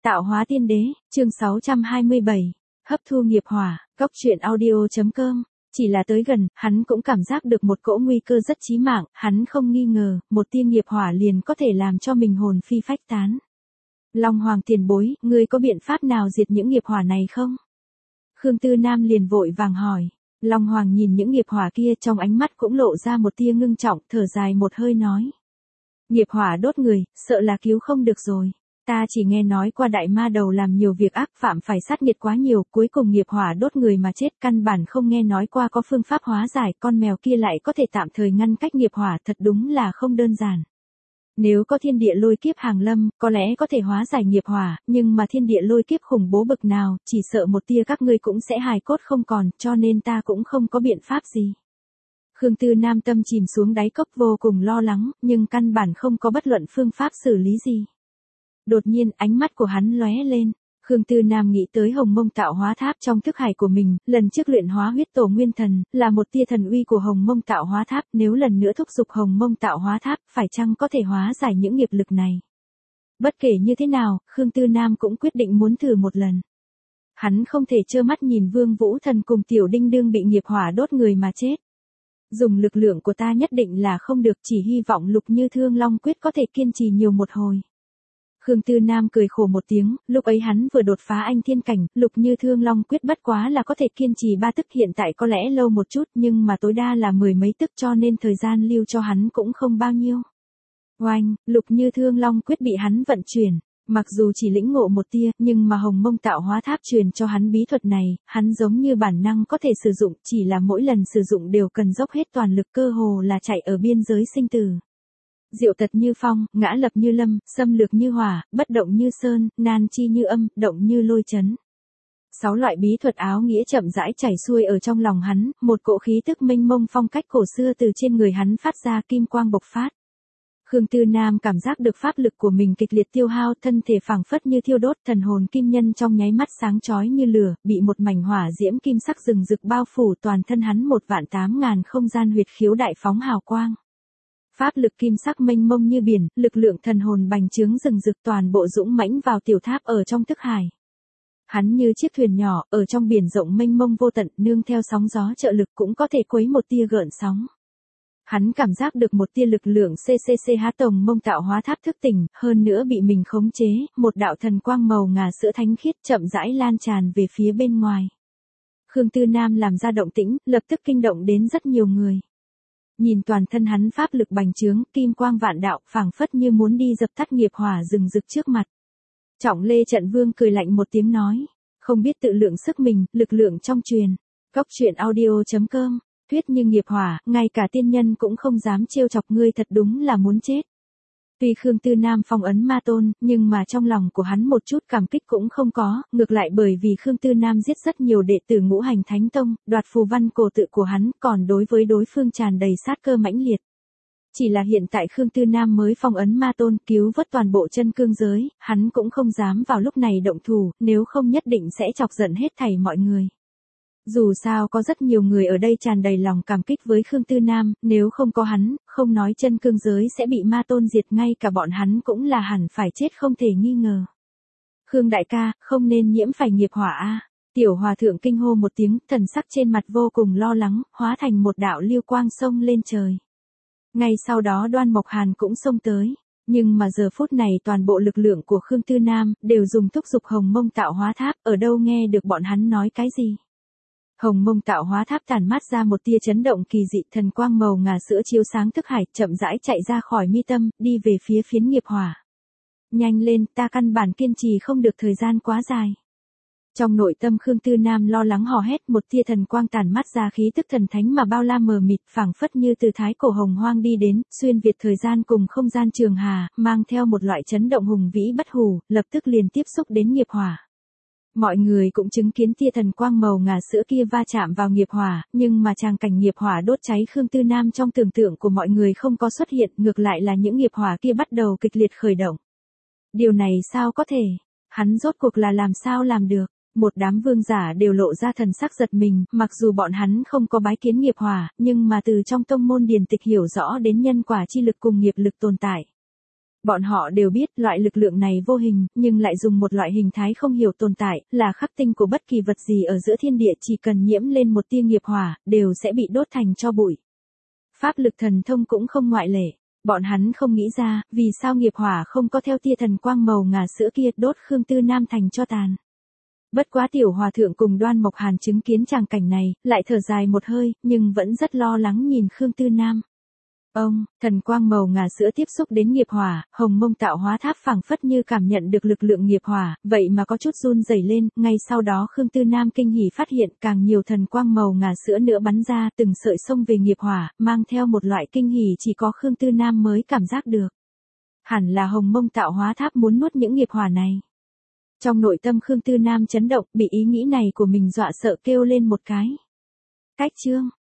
Tạo hóa tiên đế, chương 627, hấp thu nghiệp hỏa, góc truyện audio.com. Chỉ là tới gần, hắn cũng cảm giác được một cỗ nguy cơ rất chí mạng, hắn không nghi ngờ, một tia nghiệp hỏa liền có thể làm cho mình hồn phi phách tán. Long Hoàng tiền bối, ngươi có biện pháp nào diệt những nghiệp hỏa này không? Khương Tư Nam liền vội vàng hỏi. Long Hoàng nhìn những nghiệp hỏa kia, trong ánh mắt cũng lộ ra một tia ngưng trọng, thở dài một hơi nói. Nghiệp hỏa đốt người, sợ là cứu không được rồi. Ta chỉ nghe nói qua đại ma đầu làm nhiều việc ác, phạm phải sát nghiệt quá nhiều, cuối cùng nghiệp hỏa đốt người mà chết, căn bản không nghe nói qua có phương pháp hóa giải, con mèo kia lại có thể tạm thời ngăn cách nghiệp hỏa, thật đúng là không đơn giản. Nếu có thiên địa lôi kiếp hàng lâm, có lẽ có thể hóa giải nghiệp hỏa, nhưng mà thiên địa lôi kiếp khủng bố bực nào, chỉ sợ một tia các ngươi cũng sẽ hài cốt không còn, cho nên ta cũng không có biện pháp gì. Khương Tư Nam tâm chìm xuống đáy cốc, vô cùng lo lắng, nhưng căn bản không có bất luận phương pháp xử lý gì. Đột nhiên ánh mắt của hắn lóe lên, Khương Tư Nam nghĩ tới Hồng Mông Tạo Hóa Tháp trong thức hải của mình, lần trước luyện hóa huyết tổ nguyên thần, là một tia thần uy của Hồng Mông Tạo Hóa Tháp, nếu lần nữa thúc giục Hồng Mông Tạo Hóa Tháp, phải chăng có thể hóa giải những nghiệp lực này? Bất kể như thế nào, Khương Tư Nam cũng quyết định muốn thử một lần. Hắn không thể trơ mắt nhìn Vương Vũ Thần cùng Tiểu Đinh Đương bị nghiệp hỏa đốt người mà chết. Dùng lực lượng của ta nhất định là không được, chỉ hy vọng Lục Như Thương Long Quyết có thể kiên trì nhiều một hồi. Khương Tư Nam cười khổ một tiếng, lúc ấy hắn vừa đột phá anh thiên cảnh, Lục Như Thương Long Quyết bất quá là có thể kiên trì 3 tức, hiện tại có lẽ lâu một chút nhưng mà tối đa là 10 mấy tức, cho nên thời gian lưu cho hắn cũng không bao nhiêu. Oanh, Lục Như Thương Long Quyết bị hắn vận chuyển, mặc dù chỉ lĩnh ngộ một tia, nhưng mà Hồng Mông Tạo Hóa Tháp truyền cho hắn bí thuật này, hắn giống như bản năng có thể sử dụng, chỉ là mỗi lần sử dụng đều cần dốc hết toàn lực, cơ hồ là chạy ở biên giới sinh tử. Diệu tật như phong, ngã lập như lâm, xâm lược như hỏa, bất động như sơn, nan chi như âm, động như lôi chấn. 6 loại bí thuật áo nghĩa chậm rãi chảy xuôi ở trong lòng hắn, một cỗ khí tức mênh mông phong cách cổ xưa từ trên người hắn phát ra, kim quang bộc phát. Khương Tư Nam cảm giác được pháp lực của mình kịch liệt tiêu hao, thân thể phảng phất như thiêu đốt, thần hồn kim nhân trong nháy mắt sáng chói như lửa, bị một mảnh hỏa diễm kim sắc rừng rực bao phủ, toàn thân hắn 1.800.000 không gian huyệt khiếu đại phóng hào quang. Pháp lực kim sắc mênh mông như biển, lực lượng thần hồn bành trướng rừng rực, toàn bộ dũng mãnh vào tiểu tháp ở trong thức hải. Hắn như chiếc thuyền nhỏ, ở trong biển rộng mênh mông vô tận, nương theo sóng gió trợ lực cũng có thể quấy một tia gợn sóng. Hắn cảm giác được một tia lực lượng CCCH Hồng Mông Tạo Hóa Tháp thức tỉnh, hơn nữa bị mình khống chế, một đạo thần quang màu ngà sữa thánh khiết chậm rãi lan tràn về phía bên ngoài. Khương Tư Nam làm ra động tĩnh, lập tức kinh động đến rất nhiều người. Nhìn toàn thân hắn pháp lực bành trướng, kim quang vạn đạo, phảng phất như muốn đi dập tắt nghiệp hỏa rừng rực trước mặt. Trọng Lê Trận Vương cười lạnh một tiếng nói, không biết tự lượng sức mình, lực lượng trong truyền. Góc truyện audio.com, thuyết như nghiệp hỏa, ngay cả tiên nhân cũng không dám trêu chọc ngươi, thật đúng là muốn chết. Tuy Khương Tư Nam phong ấn ma tôn, nhưng mà trong lòng của hắn một chút cảm kích cũng không có, ngược lại bởi vì Khương Tư Nam giết rất nhiều đệ tử Ngũ Hành Thánh Tông, đoạt phù văn cổ tự của hắn, còn đối với đối phương tràn đầy sát cơ mãnh liệt. Chỉ là hiện tại Khương Tư Nam mới phong ấn ma tôn, cứu vớt toàn bộ chân cương giới, hắn cũng không dám vào lúc này động thủ, nếu không nhất định sẽ chọc giận hết thảy mọi người. Dù sao có rất nhiều người ở đây tràn đầy lòng cảm kích với Khương Tư Nam, nếu không có hắn, không nói chân cương giới sẽ bị ma tôn diệt, ngay cả bọn hắn cũng là hẳn phải chết không thể nghi ngờ. Khương đại ca, không nên nhiễm phải nghiệp hỏa a. Tiểu hòa thượng kinh hô một tiếng, thần sắc trên mặt vô cùng lo lắng, hóa thành một đạo lưu quang xông lên trời. Ngay sau đó Đoan Mộc Hàn cũng xông tới. Nhưng mà giờ phút này toàn bộ lực lượng của Khương Tư Nam đều dùng thúc giục Hồng Mông Tạo Hóa Tháp, ở đâu nghe được bọn hắn nói cái gì. Hồng Mông Tạo Hóa Tháp tản mát ra một tia chấn động kỳ dị, thần quang màu ngà sữa chiếu sáng thức hải, chậm rãi chạy ra khỏi mi tâm, đi về phía phiến nghiệp hỏa. Nhanh lên, ta căn bản kiên trì không được thời gian quá dài. Trong nội tâm Khương Tư Nam lo lắng hò hét, một tia thần quang tản mát ra khí tức thần thánh mà bao la mờ mịt, phảng phất như từ thái cổ hồng hoang đi đến, xuyên việt thời gian cùng không gian trường hà, mang theo một loại chấn động hùng vĩ bất hủ, lập tức liền tiếp xúc đến nghiệp hỏa. Mọi người cũng chứng kiến tia thần quang màu ngà sữa kia va chạm vào nghiệp hỏa, nhưng mà tràng cảnh nghiệp hỏa đốt cháy Khương Tư Nam trong tưởng tượng của mọi người không có xuất hiện, ngược lại là những nghiệp hỏa kia bắt đầu kịch liệt khởi động. Điều này sao có thể? Hắn rốt cuộc là làm sao làm được? Một đám vương giả đều lộ ra thần sắc giật mình, mặc dù bọn hắn không có bái kiến nghiệp hỏa, nhưng mà từ trong tông môn điển tịch hiểu rõ đến nhân quả chi lực cùng nghiệp lực tồn tại. Bọn họ đều biết loại lực lượng này vô hình, nhưng lại dùng một loại hình thái không hiểu tồn tại, là khắc tinh của bất kỳ vật gì ở giữa thiên địa, chỉ cần nhiễm lên một tia nghiệp hỏa, đều sẽ bị đốt thành tro bụi. Pháp lực thần thông cũng không ngoại lệ. Bọn hắn không nghĩ ra, vì sao nghiệp hỏa không có theo tia thần quang màu ngà sữa kia đốt Khương Tư Nam thành tro tàn. Bất quá tiểu hòa thượng cùng Đoan Mộc Hàn chứng kiến tràng cảnh này, lại thở dài một hơi, nhưng vẫn rất lo lắng nhìn Khương Tư Nam. Thần quang màu ngà sữa tiếp xúc đến nghiệp hỏa, Hồng Mông tạo hóa tháp phảng phất như cảm nhận được lực lượng nghiệp hỏa, vậy mà có chút run rẩy lên, ngay sau đó Khương Tư Nam kinh hỉ phát hiện càng nhiều thần quang màu ngà sữa nữa bắn ra, từng sợi xông về nghiệp hỏa, mang theo một loại kinh hỉ chỉ có Khương Tư Nam mới cảm giác được. Hẳn là Hồng Mông tạo hóa tháp muốn nuốt những nghiệp hỏa này. Trong nội tâm Khương Tư Nam chấn động, bị ý nghĩ này của mình dọa sợ kêu lên một cái. Cách chương